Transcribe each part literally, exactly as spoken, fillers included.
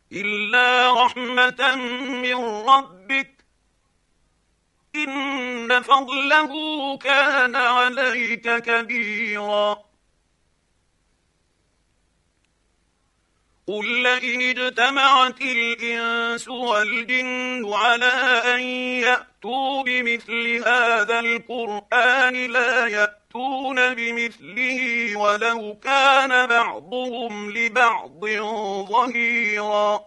إلا رحمة من ربك إن فضله كان عليك كبيرا. قل لئن اجتمعت الإنس والجن على أن يأتوا بمثل هذا القرآن لا يأتون بمثله ولو كان بعضهم لبعض ظهيرا.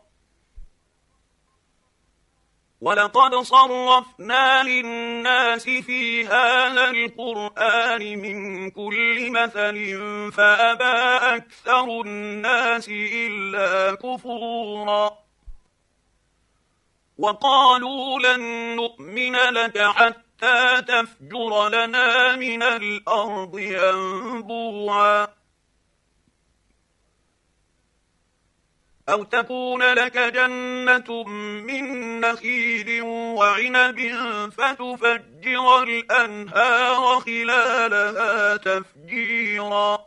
ولقد صرفنا للناس في هذا القرآن من كل مثل فأبى أكثر الناس إلا كفورا. وقالوا لن نؤمن لك حتى تفجر لنا من الأرض ينبوعا أو تكون لك جنة من نخيل وعنب فتفجر الأنهار خلالها تفجيرا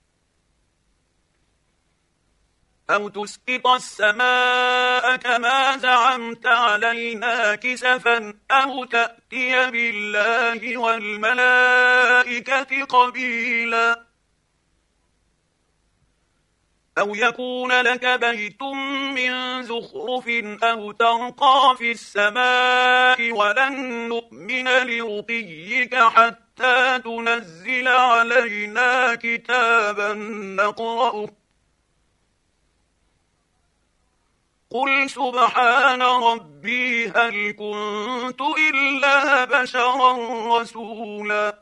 أو تسقط السماء كما زعمت علينا كسفا أو تأتي بالله والملائكة قبيلا أو يكون لك بيت من زخرف أو ترقى في السماء ولن نؤمن لرقيك حتى تنزل علينا كتابا نقرأه قل سبحان ربي هل كنت إلا بشرا رسولا.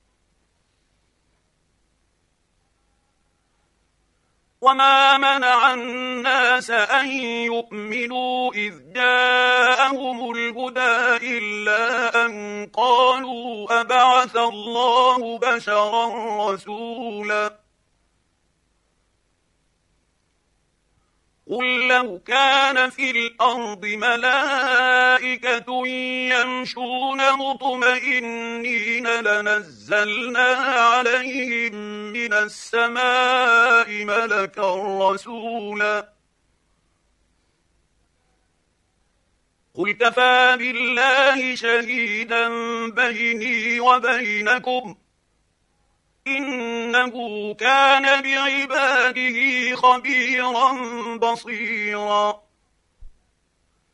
وما منع الناس أن يؤمنوا إذ جاءهم الهدى إلا أن قالوا أبعث الله بشرا رسولا. قل لو كان في الأرض ملائكة يمشون مطمئنين لنزلنا عليهم من السماء ملكا رسولا. قل كفى بالله شهيدا بيني وبينكم إنه كان بعباده خبيرا بصيرا.